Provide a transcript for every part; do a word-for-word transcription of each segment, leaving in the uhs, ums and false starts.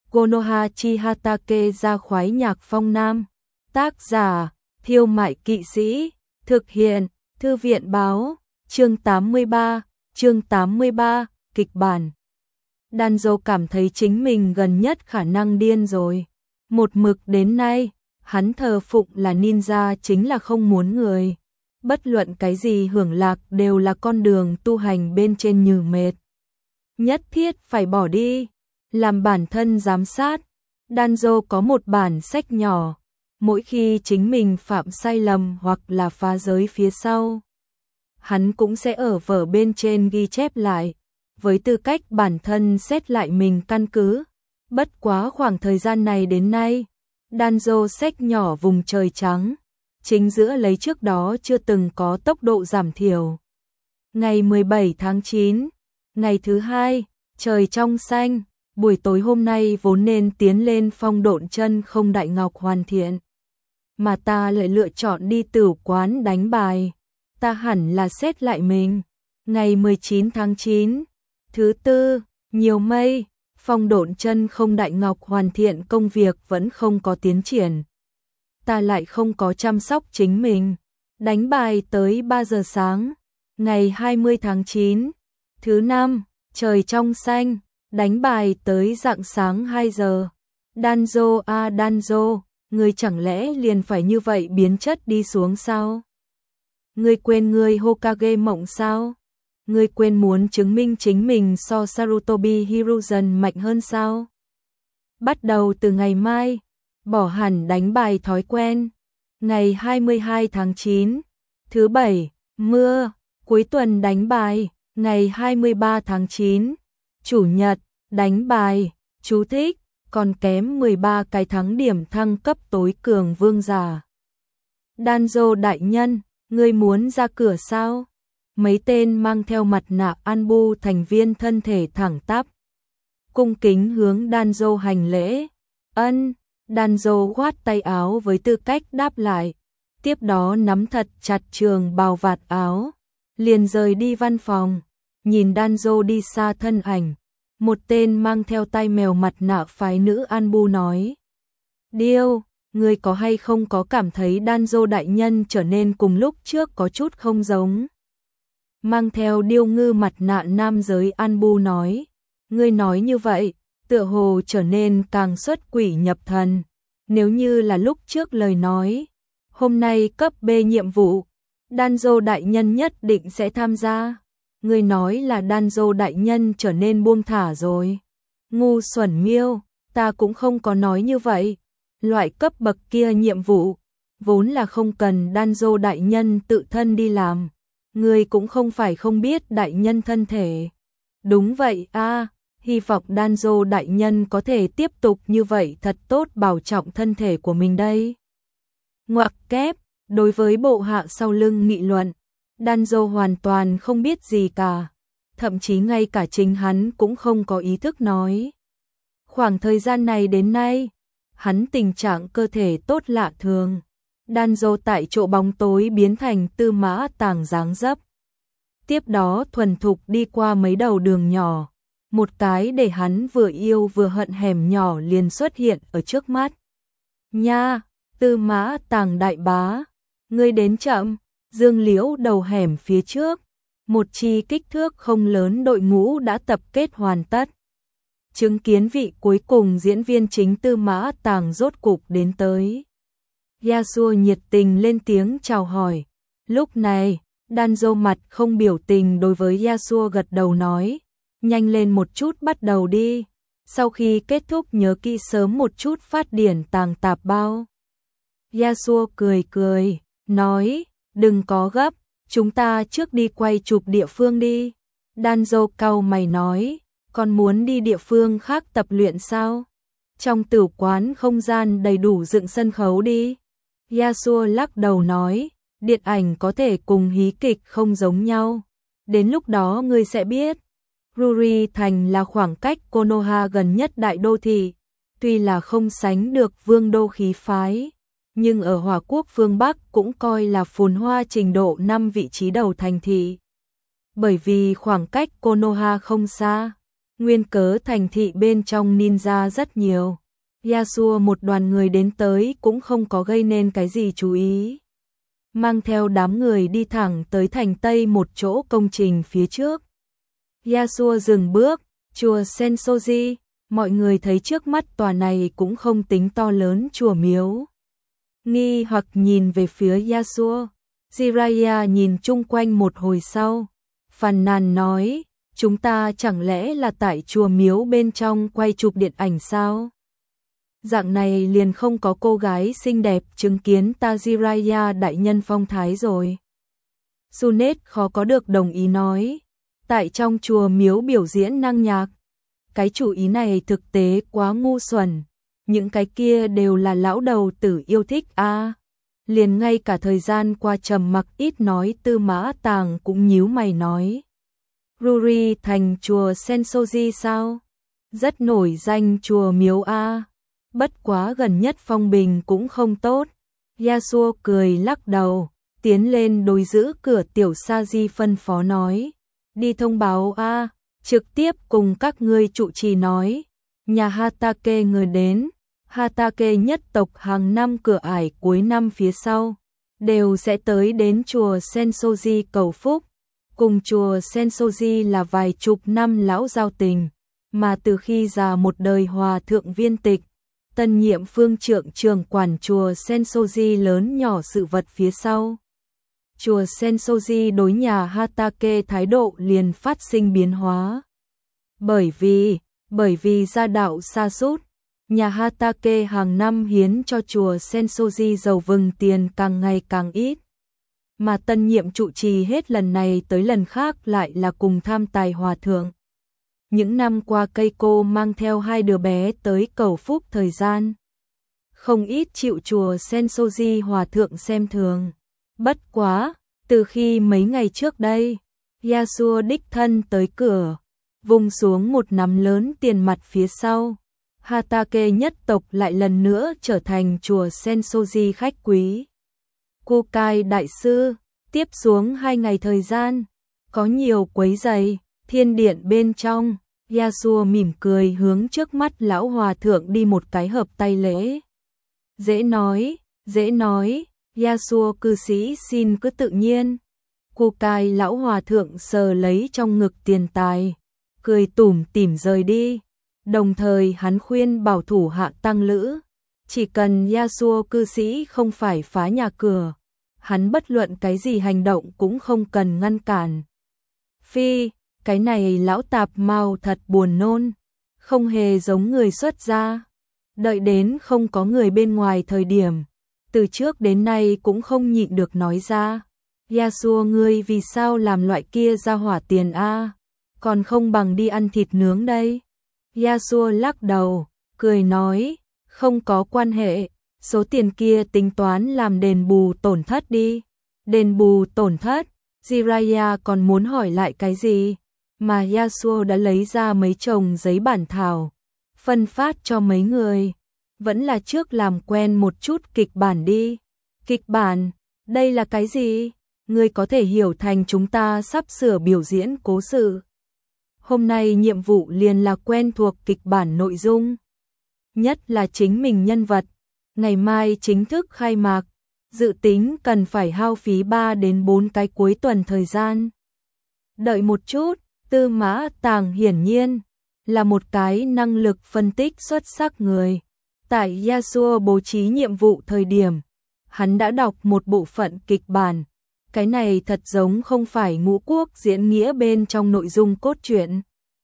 Konoha Chihatake ra khoái nhạc phong nam. Tác giả, Thiêu Mại Kỵ Sĩ. Thực hiện, Thư viện báo. Chương tám mươi ba, chương tám mươi ba, kịch bản. Danzo cảm thấy chính mình gần nhất khả năng điên rồi. Một mực đến nay, hắn thờ phụng là ninja chính là không muốn người. Bất luận cái gì hưởng lạc đều là con đường tu hành bên trên nhừ mệt. Nhất thiết phải bỏ đi, làm bản thân giám sát. Danzo có một bản sách nhỏ, mỗi khi chính mình phạm sai lầm hoặc là phá giới phía sau, hắn cũng sẽ ở vở bên trên ghi chép lại, với tư cách bản thân xét lại mình căn cứ. Bất quá khoảng thời gian này đến nay, Danzo sách nhỏ vùng trời trắng, chính giữa lấy trước đó chưa từng có tốc độ giảm thiểu. Ngày mười bảy tháng chín, ngày thứ hai, trời trong xanh, buổi tối hôm nay vốn nên tiến lên phong độn chân không đại ngọc hoàn thiện. Mà ta lại lựa chọn đi tửu quán đánh bài, ta hẳn là xét lại mình. Ngày mười chín tháng chín, thứ tư, nhiều mây, phong độn chân không đại ngọc hoàn thiện công việc vẫn không có tiến triển. Ta lại không có chăm sóc chính mình, đánh bài tới ba giờ sáng. Ngày hai mươi tháng chín, thứ năm, trời trong xanh, đánh bài tới rạng sáng hai giờ. Danzo a Danzo, ngươi chẳng lẽ liền phải như vậy biến chất đi xuống sao? Ngươi quên ngươi Hokage mộng sao? Ngươi quên muốn chứng minh chính mình so Sarutobi Hiruzen mạnh hơn sao? Bắt đầu từ ngày mai, bỏ hẳn đánh bài thói quen. Ngày hai mươi hai tháng chín, thứ bảy, mưa, cuối tuần đánh bài. Ngày hai mươi ba tháng chín, chủ nhật, đánh bài. Chú thích, còn kém mười ba cái thắng điểm thăng cấp tối cường vương giả. Danzo đại nhân, ngươi muốn ra cửa sao? Mấy tên mang theo mặt nạ Anbu thành viên thân thể thẳng tắp, cung kính hướng Danzo hành lễ. Ân, Danzo khoát tay áo với tư cách đáp lại, tiếp đó nắm thật chặt trường bào vạt áo, liền rời đi văn phòng. Nhìn Danzo đi xa thân ảnh, một tên mang theo tai mèo mặt nạ phái nữ Anbu nói: Điêu, ngươi có hay không có cảm thấy Danzo đại nhân trở nên cùng lúc trước có chút không giống? Mang theo điêu ngư mặt nạ nam giới Anbu nói: Ngươi nói như vậy, tựa hồ trở nên càng xuất quỷ nhập thần. Nếu như là lúc trước lời nói, hôm nay cấp B nhiệm vụ, Danzo đại nhân nhất định sẽ tham gia. Ngươi nói là Danzo đại nhân trở nên buông thả rồi. Ngu xuẩn miêu, ta cũng không có nói như vậy. Loại cấp bậc kia nhiệm vụ, vốn là không cần Danzo đại nhân tự thân đi làm. Ngươi cũng không phải không biết đại nhân thân thể. Đúng vậy a, à, hy vọng Danzo đại nhân có thể tiếp tục như vậy thật tốt bảo trọng thân thể của mình đây. Ngoặc kép, đối với bộ hạ sau lưng nghị luận, Danzo hoàn toàn không biết gì cả, thậm chí ngay cả chính hắn cũng không có ý thức nói. Khoảng thời gian này đến nay, hắn tình trạng cơ thể tốt lạ thường. Danzo tại chỗ bóng tối biến thành Tư Mã Tàng dáng dấp. Tiếp đó thuần thục đi qua mấy đầu đường nhỏ, một cái để hắn vừa yêu vừa hận hẻm nhỏ liền xuất hiện ở trước mắt. Nha, Tư Mã Tàng đại bá, ngươi đến chậm. Dương Liễu đầu hẻm phía trước, một chi kích thước không lớn đội ngũ đã tập kết hoàn tất. Chứng kiến vị cuối cùng diễn viên chính Tư Mã Tàng rốt cục đến tới. Yasuo nhiệt tình lên tiếng chào hỏi. Lúc này, Danzo mặt không biểu tình đối với Yasuo gật đầu nói: Nhanh lên một chút bắt đầu đi. Sau khi kết thúc nhớ kỹ sớm một chút phát điển tàng tạp bao. Yasuo cười cười, nói: Đừng có gấp, chúng ta trước đi quay chụp địa phương đi. Danzo cau mày nói: Còn muốn đi địa phương khác tập luyện sao? Trong tử quán không gian đầy đủ dựng sân khấu đi. Yasuo lắc đầu nói: Điện ảnh có thể cùng hí kịch không giống nhau. Đến lúc đó ngươi sẽ biết. Ruri Thành là khoảng cách Konoha gần nhất đại đô thị, tuy là không sánh được vương đô khí phái, nhưng ở Hỏa Quốc phương Bắc cũng coi là phồn hoa trình độ năm vị trí đầu thành thị. Bởi vì khoảng cách Konoha không xa, Nguyên cớ thành thị bên trong ninja rất nhiều. Yasuo một đoàn người đến tới cũng không có gây nên cái gì chú ý. Mang theo đám người đi thẳng tới thành Tây một chỗ công trình phía trước. Yasuo dừng bước, chùa Sensoji, mọi người thấy trước mắt tòa này cũng không tính to lớn chùa miếu. Nghi hoặc nhìn về phía Yasuo, Jiraiya nhìn chung quanh một hồi sau, phàn nàn nói, chúng ta chẳng lẽ là tại chùa miếu bên trong quay chụp điện ảnh sao? Dạng này liền không có cô gái xinh đẹp chứng kiến ta Jiraiya đại nhân phong thái rồi. Sunet khó có được đồng ý nói, tại trong chùa miếu biểu diễn năng nhạc. Cái chủ ý này thực tế quá ngu xuẩn, những cái kia đều là lão đầu tử yêu thích a. À, liền ngay cả thời gian qua trầm mặc ít nói Tư Mã Tàng cũng nhíu mày nói. Ruri thành chùa Sensoji sao? Rất nổi danh chùa miếu a. À. Bất quá gần nhất phong bình cũng không tốt. Yasuo cười lắc đầu, tiến lên đối giữ cửa tiểu Saji phân phó nói. Đi thông báo a, à, trực tiếp cùng các ngươi trụ trì nói. Nhà Hatake người đến, Hatake nhất tộc hàng năm cửa ải cuối năm phía sau, đều sẽ tới đến chùa Sensoji cầu phúc. Cùng chùa Sensoji là vài chục năm lão giao tình, mà từ khi già một đời hòa thượng viên tịch, tân nhiệm phương trượng trường quản chùa Sensoji lớn nhỏ sự vật phía sau. Chùa Sensoji đối nhà Hatake thái độ liền phát sinh biến hóa. Bởi vì, bởi vì gia đạo sa sút, nhà Hatake hàng năm hiến cho chùa Sensoji dầu vừng tiền càng ngày càng ít. Mà tân nhiệm trụ trì hết lần này tới lần khác lại là cùng tham tài hòa thượng. Những năm qua Keiko mang theo hai đứa bé tới cầu phúc thời gian. Không ít chịu chùa Sensoji hòa thượng xem thường. Bất quá, từ khi mấy ngày trước đây, Yasuo đích thân tới cửa, vùng xuống một nắm lớn tiền mặt phía sau. Hatake nhất tộc lại lần nữa trở thành chùa Sensoji khách quý. Kukai đại sư, tiếp xuống hai ngày thời gian, có nhiều quấy rầy, thiên điện bên trong, Yasuo mỉm cười hướng trước mắt lão hòa thượng đi một cái hợp tay lễ. Dễ nói, dễ nói, Yasuo cư sĩ xin cứ tự nhiên. Kukai lão hòa thượng sờ lấy trong ngực tiền tài, cười tủm tỉm rời đi. Đồng thời hắn khuyên bảo thủ hạ tăng lữ, chỉ cần Yasuo cư sĩ không phải phá nhà cửa, hắn bất luận cái gì hành động cũng không cần ngăn cản. Phi, cái này lão tạp mau thật buồn nôn, không hề giống người xuất gia. Đợi đến không có người bên ngoài thời điểm, từ trước đến nay cũng không nhịn được nói ra. Yasuo ngươi vì sao làm loại kia ra hỏa tiền a, còn không bằng đi ăn thịt nướng đây. Yasuo lắc đầu, cười nói, không có quan hệ, số tiền kia tính toán làm đền bù tổn thất đi. Đền bù tổn thất, Jiraiya còn muốn hỏi lại cái gì, mà Yasuo đã lấy ra mấy chồng giấy bản thảo, phân phát cho mấy người. Vẫn là trước làm quen một chút kịch bản đi. Kịch bản, đây là cái gì? Ngươi có thể hiểu thành chúng ta sắp sửa biểu diễn cố sự. Hôm nay nhiệm vụ liền là quen thuộc kịch bản nội dung, nhất là chính mình nhân vật. Ngày mai chính thức khai mạc, dự tính cần phải hao phí ba đến bốn cái cuối tuần thời gian. Đợi một chút, Tư Mã Tàng hiển nhiên là một cái năng lực phân tích xuất sắc người. Tại Yasuo bố trí nhiệm vụ thời điểm, hắn đã đọc một bộ phận kịch bản. Cái này thật giống không phải Ngũ Quốc diễn nghĩa bên trong nội dung cốt truyện.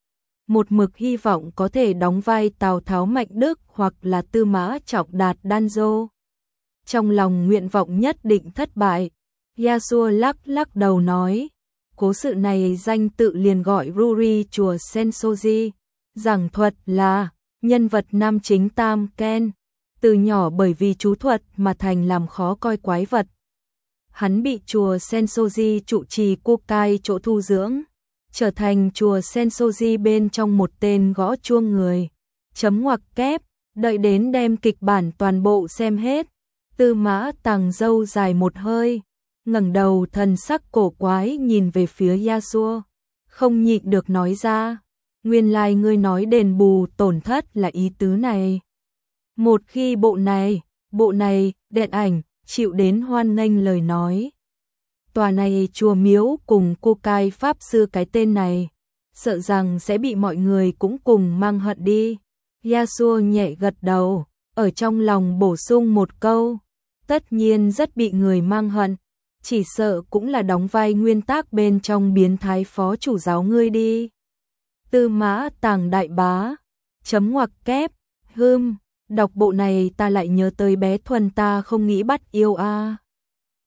Một mực hy vọng có thể đóng vai Tào Tháo Mạnh Đức hoặc là Tư Mã Trọng Đạt Danzo. Trong lòng nguyện vọng nhất định thất bại, Yasuo lắc lắc đầu nói, cố sự này danh tự liền gọi Ruri chùa Sensoji, giảng thuật là nhân vật nam chính Tam Ken, từ nhỏ bởi vì chú thuật mà thành làm khó coi quái vật. Hắn bị chùa Sensoji trụ trì Kukai chỗ thu dưỡng, trở thành chùa Sensoji bên trong một tên gõ chuông người. Chấm ngoặc kép, đợi đến đem kịch bản toàn bộ xem hết, Tư Mã Tàng râu dài một hơi, ngẩng đầu thần sắc cổ quái nhìn về phía Yasuo, không nhịn được nói ra, Nguyên lai like ngươi nói đền bù tổn thất là ý tứ này. Một khi bộ này, bộ này, điện ảnh, chịu đến hoan nghênh lời nói. Tòa này chùa miếu cùng cô cai pháp sư cái tên này, sợ rằng sẽ bị mọi người cũng cùng mang hận đi. Yasuo nhẹ gật đầu, ở trong lòng bổ sung một câu, tất nhiên rất bị người mang hận, chỉ sợ cũng là đóng vai nguyên tác bên trong biến thái phó chủ giáo ngươi đi. Tư Mã Tàng đại bá, chấm ngoặc kép, hưm, đọc bộ này ta lại nhớ tới bé Thuần ta không nghĩ bắt yêu a.